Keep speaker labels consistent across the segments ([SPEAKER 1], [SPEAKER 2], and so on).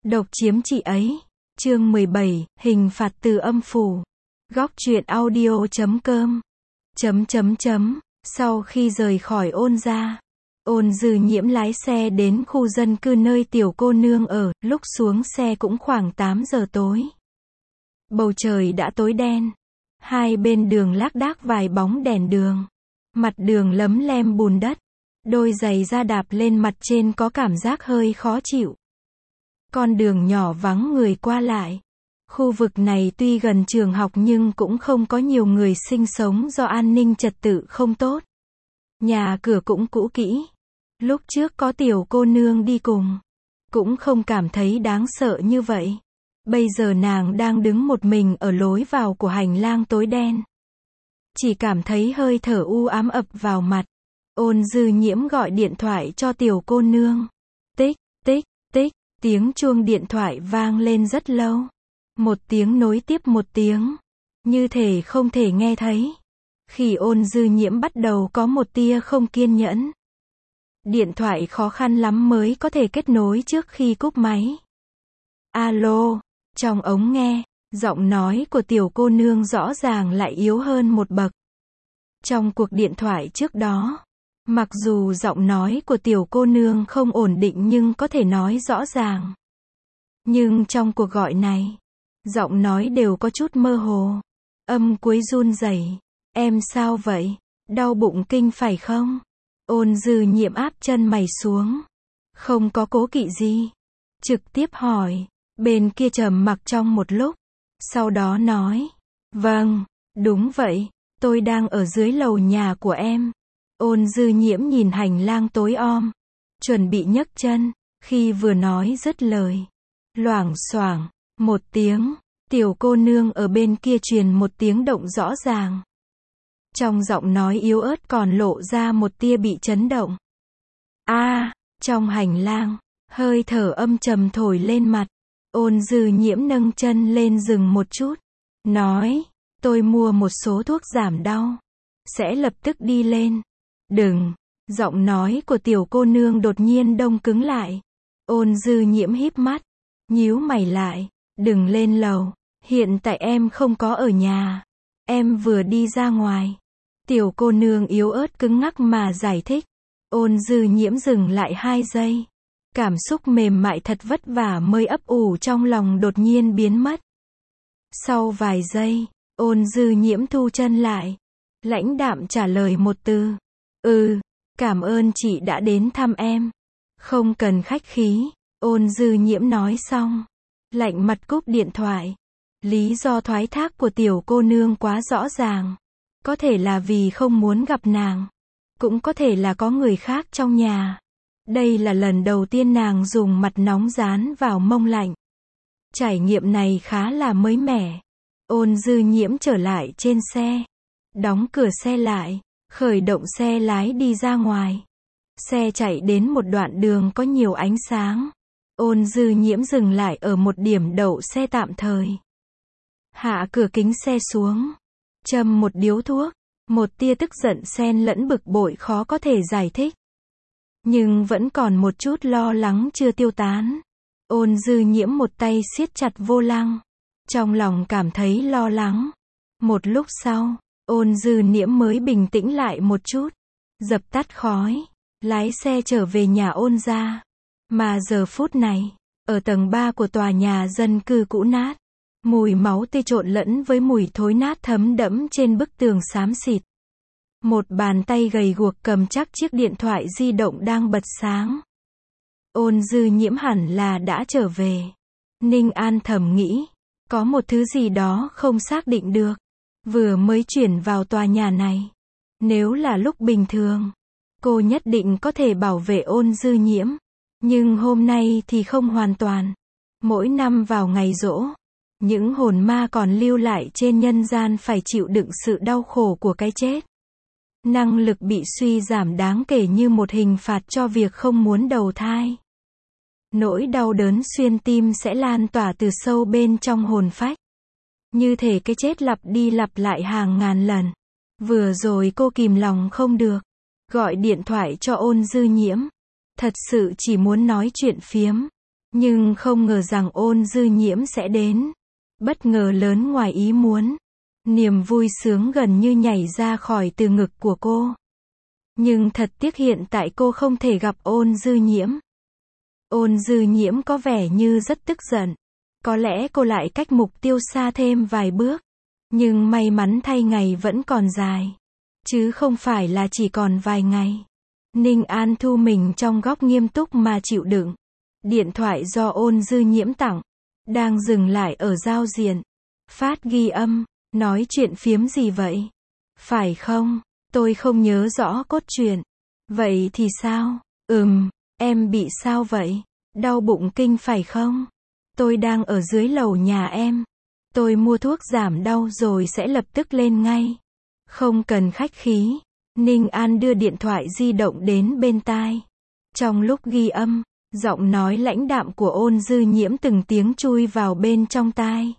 [SPEAKER 1] Độc chiếm chị ấy. Chương 17, hình phạt từ âm phủ. Góc truyện audio.com. Sau khi rời khỏi Ôn gia, Ôn Dư Nhiễm lái xe đến khu dân cư nơi tiểu cô nương ở, lúc xuống xe cũng khoảng 8 giờ tối. Bầu trời đã tối đen. Hai bên đường lác đác vài bóng đèn đường. Mặt đường lấm lem bùn đất. Đôi giày da đạp lên mặt trên có cảm giác hơi khó chịu. Con đường nhỏ vắng người qua lại. Khu vực này tuy gần trường học nhưng cũng không có nhiều người sinh sống do an ninh trật tự không tốt. Nhà cửa cũng cũ kỹ. Lúc trước có tiểu cô nương đi cùng, cũng không cảm thấy đáng sợ như vậy. Bây giờ nàng đang đứng một mình ở lối vào của hành lang tối đen. Chỉ cảm thấy hơi thở u ám ập vào mặt. Ôn Dư Nhiễm gọi điện thoại cho tiểu cô nương. Tích, tích, tích, tiếng chuông điện thoại vang lên rất lâu. Một tiếng nối tiếp một tiếng. Như thể không thể nghe thấy. Khi Ôn Dư Nhiễm bắt đầu có một tia không kiên nhẫn. Điện thoại khó khăn lắm mới có thể kết nối trước khi cúp máy. Alo, trong ống nghe, giọng nói của tiểu cô nương rõ ràng lại yếu hơn một bậc. Trong cuộc điện thoại trước đó, mặc dù giọng nói của tiểu cô nương không ổn định nhưng có thể nói rõ ràng. Nhưng trong cuộc gọi này, giọng nói đều có chút mơ hồ. Âm cuối run rẩy. Em sao vậy? Đau bụng kinh phải không? Ôn Dư Nhiễm áp chân mày xuống. Không có cố kỵ gì. Trực tiếp hỏi. Bên kia trầm mặc trong một lúc. Sau đó nói. Vâng, đúng vậy. Tôi đang ở dưới lầu nhà của em. Ôn Dư Nhiễm nhìn hành lang tối om. Chuẩn bị nhấc chân. Khi vừa nói dứt lời. Loảng xoảng. Một tiếng. Tiểu cô nương ở bên kia truyền một tiếng động rõ ràng. Trong giọng nói yếu ớt còn lộ ra một tia bị chấn động. Trong hành lang, hơi thở âm trầm thổi lên mặt. Ôn Dư Nhiễm nâng chân lên dừng một chút. Nói, tôi mua một số thuốc giảm đau. Sẽ lập tức đi lên. Đừng, giọng nói của tiểu cô nương đột nhiên đông cứng lại. Ôn Dư Nhiễm híp mắt, nhíu mày lại. Đừng lên lầu, hiện tại em không có ở nhà. Em vừa đi ra ngoài. Tiểu cô nương yếu ớt cứng ngắc mà giải thích. Ôn Dư Nhiễm dừng lại 2 giây. Cảm xúc mềm mại thật vất vả mới ấp ủ trong lòng đột nhiên biến mất. Sau vài giây, Ôn Dư Nhiễm thu chân lại. Lãnh đạm trả lời một từ. Cảm ơn chị đã đến thăm em. Không cần khách khí. Ôn Dư Nhiễm nói xong. Lạnh mặt cúp điện thoại. Lý do thoái thác của tiểu cô nương quá rõ ràng. Có thể là vì không muốn gặp nàng. Cũng có thể là có người khác trong nhà. Đây là lần đầu tiên nàng dùng mặt nóng dán vào mông lạnh. Trải nghiệm này khá là mới mẻ. Ôn Dư Nhiễm trở lại trên xe. Đóng cửa xe lại. Khởi động xe lái đi ra ngoài. Xe chạy đến một đoạn đường có nhiều ánh sáng. Ôn Dư Nhiễm dừng lại ở một điểm đậu xe tạm thời. Hạ cửa kính xe xuống. Châm một điếu thuốc. Một tia tức giận xen lẫn bực bội khó có thể giải thích. Nhưng vẫn còn một chút lo lắng chưa tiêu tán. Ôn Dư Nhiễm một tay siết chặt vô lăng. Trong lòng cảm thấy lo lắng. Một lúc sau, Ôn Dư Nhiễm mới bình tĩnh lại một chút. Dập tắt khói. Lái xe trở về nhà Ôn gia. Mà giờ phút này, ở tầng 3 của tòa nhà dân cư cũ nát. Mùi máu tươi trộn lẫn với mùi thối nát thấm đẫm trên bức tường xám xịt. Một bàn tay gầy guộc cầm chắc chiếc điện thoại di động đang bật sáng. Ôn Dư Nhiễm hẳn là đã trở về. Ninh An thầm nghĩ. Có một thứ gì đó không xác định được. Vừa mới chuyển vào tòa nhà này. Nếu là lúc bình thường, cô nhất định có thể bảo vệ Ôn Dư Nhiễm. Nhưng hôm nay thì không hoàn toàn. Mỗi năm vào ngày giỗ, những hồn ma còn lưu lại trên nhân gian phải chịu đựng sự đau khổ của cái chết. Năng lực bị suy giảm đáng kể như một hình phạt cho việc không muốn đầu thai. Nỗi đau đớn xuyên tim sẽ lan tỏa từ sâu bên trong hồn phách. Như thể cái chết lặp đi lặp lại hàng ngàn lần. Vừa rồi cô kìm lòng không được. Gọi điện thoại cho Ôn Dư Nhiễm. Thật sự chỉ muốn nói chuyện phiếm. Nhưng không ngờ rằng Ôn Dư Nhiễm sẽ đến. Bất ngờ lớn ngoài ý muốn. Niềm vui sướng gần như nhảy ra khỏi từ ngực của cô. Nhưng thật tiếc hiện tại cô không thể gặp Ôn Dư Nhiễm. Ôn Dư Nhiễm có vẻ như rất tức giận. Có lẽ cô lại cách mục tiêu xa thêm vài bước. Nhưng may mắn thay ngày vẫn còn dài. Chứ không phải là chỉ còn vài ngày. Ninh An thu mình trong góc nghiêm túc mà chịu đựng. Điện thoại do Ôn Dư Nhiễm tặng. Đang dừng lại ở giao diện. Phát ghi âm. Nói chuyện phiếm gì vậy? Phải không? Tôi không nhớ rõ cốt truyện. Vậy thì sao? Em bị sao vậy? Đau bụng kinh phải không? Tôi đang ở dưới lầu nhà em. Tôi mua thuốc giảm đau rồi sẽ lập tức lên ngay. Không cần khách khí. Ninh An đưa điện thoại di động đến bên tai. Trong lúc ghi âm, giọng nói lãnh đạm của Ôn Dư Nhiễm từng tiếng chui vào bên trong tai.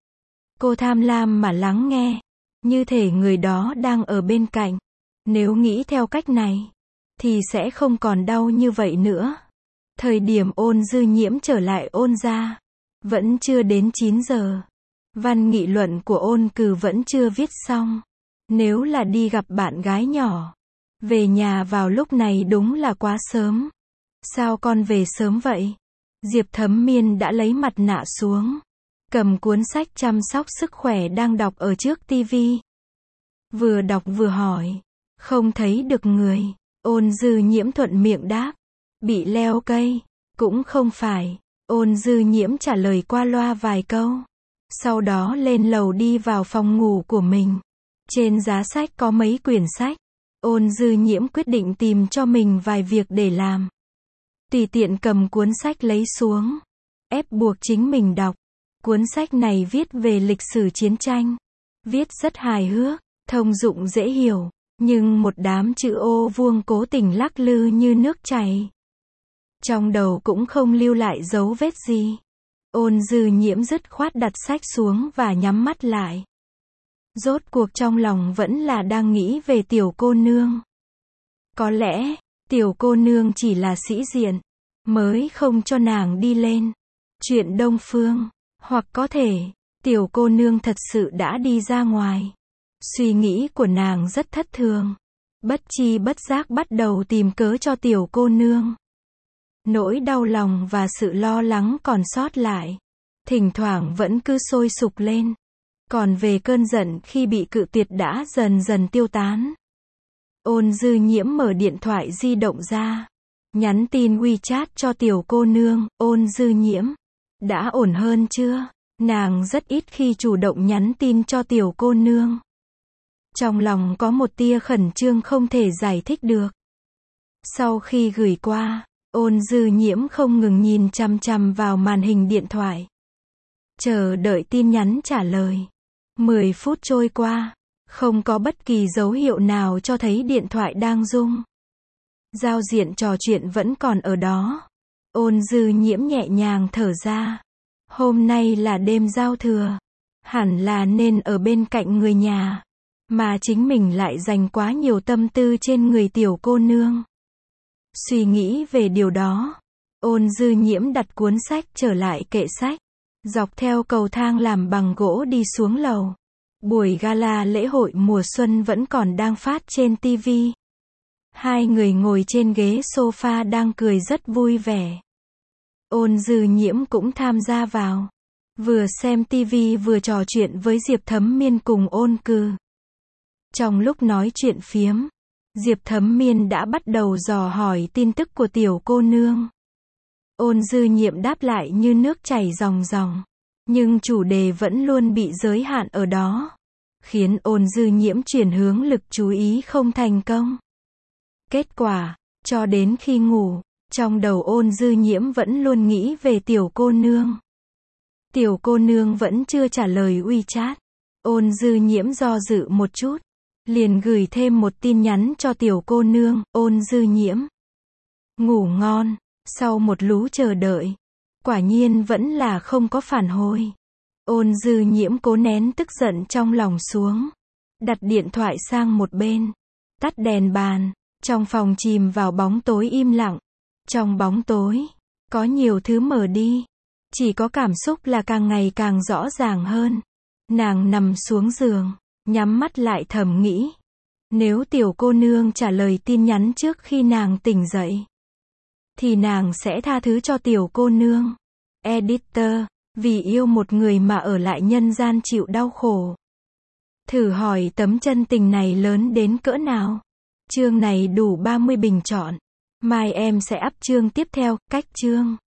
[SPEAKER 1] Cô tham lam mà lắng nghe. Như thể người đó đang ở bên cạnh. Nếu nghĩ theo cách này, thì sẽ không còn đau như vậy nữa. Thời điểm Ôn Dư Nhiễm trở lại Ôn gia, vẫn chưa đến 9 giờ. Văn nghị luận của Ôn Cừ vẫn chưa viết xong. Nếu là đi gặp bạn gái nhỏ, về nhà vào lúc này đúng là quá sớm. Sao con về sớm vậy? Diệp Thấm Miên đã lấy mặt nạ xuống, cầm cuốn sách chăm sóc sức khỏe đang đọc ở trước tivi. Vừa đọc vừa hỏi. Không thấy được người. Ôn Dư Nhiễm thuận miệng đáp. Bị leo cây. Cũng không phải. Ôn Dư Nhiễm trả lời qua loa vài câu. Sau đó lên lầu đi vào phòng ngủ của mình. Trên giá sách có mấy quyển sách. Ôn Dư Nhiễm quyết định tìm cho mình vài việc để làm. Tùy tiện cầm cuốn sách lấy xuống. Ép buộc chính mình đọc. Cuốn sách này viết về lịch sử chiến tranh. Viết rất hài hước, thông dụng dễ hiểu. Nhưng một đám chữ ô vuông cố tình lắc lư như nước chảy. Trong đầu cũng không lưu lại dấu vết gì. Ôn Dư Nhiễm dứt khoát đặt sách xuống và nhắm mắt lại. Rốt cuộc trong lòng vẫn là đang nghĩ về tiểu cô nương. Có lẽ, tiểu cô nương chỉ là sĩ diện, mới không cho nàng đi lên chuyện Đông Phương. Hoặc có thể, tiểu cô nương thật sự đã đi ra ngoài. Suy nghĩ của nàng rất thất thường. Bất chi bất giác bắt đầu tìm cớ cho tiểu cô nương. Nỗi đau lòng và sự lo lắng còn sót lại. Thỉnh thoảng vẫn cứ sôi sục lên. Còn về cơn giận khi bị cự tuyệt đã dần dần tiêu tán. Ôn Dư Nhiễm mở điện thoại di động ra. Nhắn tin WeChat cho tiểu cô nương. Ôn Dư Nhiễm. Đã ổn hơn chưa? Nàng rất ít khi chủ động nhắn tin cho tiểu cô nương. Trong lòng có một tia khẩn trương không thể giải thích được. Sau khi gửi qua, Ôn Dư Nhiễm không ngừng nhìn chằm chằm vào màn hình điện thoại. Chờ đợi tin nhắn trả lời. 10 phút trôi qua, không có bất kỳ dấu hiệu nào cho thấy điện thoại đang rung. Giao diện trò chuyện vẫn còn ở đó. Ôn Dư Nhiễm nhẹ nhàng thở ra. Hôm nay là đêm giao thừa. Hẳn là nên ở bên cạnh người nhà. Mà chính mình lại dành quá nhiều tâm tư trên người tiểu cô nương. Suy nghĩ về điều đó, Ôn Dư Nhiễm đặt cuốn sách trở lại kệ sách. Dọc theo cầu thang làm bằng gỗ đi xuống lầu. Buổi gala lễ hội mùa xuân vẫn còn đang phát trên TV. Hai người ngồi trên ghế sofa đang cười rất vui vẻ. Ôn Dư Nhiễm cũng tham gia vào. Vừa xem TV vừa trò chuyện với Diệp Thấm Miên cùng Ôn Cừ. Trong lúc nói chuyện phiếm, Diệp Thấm Miên đã bắt đầu dò hỏi tin tức của tiểu cô nương. Ôn Dư Nhiễm đáp lại như nước chảy ròng ròng. Nhưng chủ đề vẫn luôn bị giới hạn ở đó. Khiến Ôn Dư Nhiễm chuyển hướng lực chú ý không thành công. Kết quả, cho đến khi ngủ, trong đầu Ôn Dư Nhiễm vẫn luôn nghĩ về tiểu cô nương. Tiểu cô nương vẫn chưa trả lời WeChat. Ôn Dư Nhiễm do dự một chút. Liền gửi thêm một tin nhắn cho tiểu cô nương. Ôn Dư Nhiễm. Ngủ ngon. Sau một lú chờ đợi, quả nhiên vẫn là không có phản hồi. Ôn Dư Nhiễm cố nén tức giận trong lòng xuống. Đặt điện thoại sang một bên. Tắt đèn bàn. Trong phòng chìm vào bóng tối im lặng. Trong bóng tối, Có nhiều thứ mở đi. Chỉ có cảm xúc là càng ngày càng rõ ràng hơn. Nàng nằm xuống giường, nhắm mắt lại thầm nghĩ. Nếu tiểu cô nương trả lời tin nhắn trước khi nàng tỉnh dậy, thì nàng sẽ tha thứ cho tiểu cô nương. Editor, vì yêu một người mà ở lại nhân gian chịu đau khổ. Thử hỏi tấm chân tình này lớn đến cỡ nào? Chương này đủ 30 bình chọn. Mai em sẽ up chương tiếp theo, cách chương.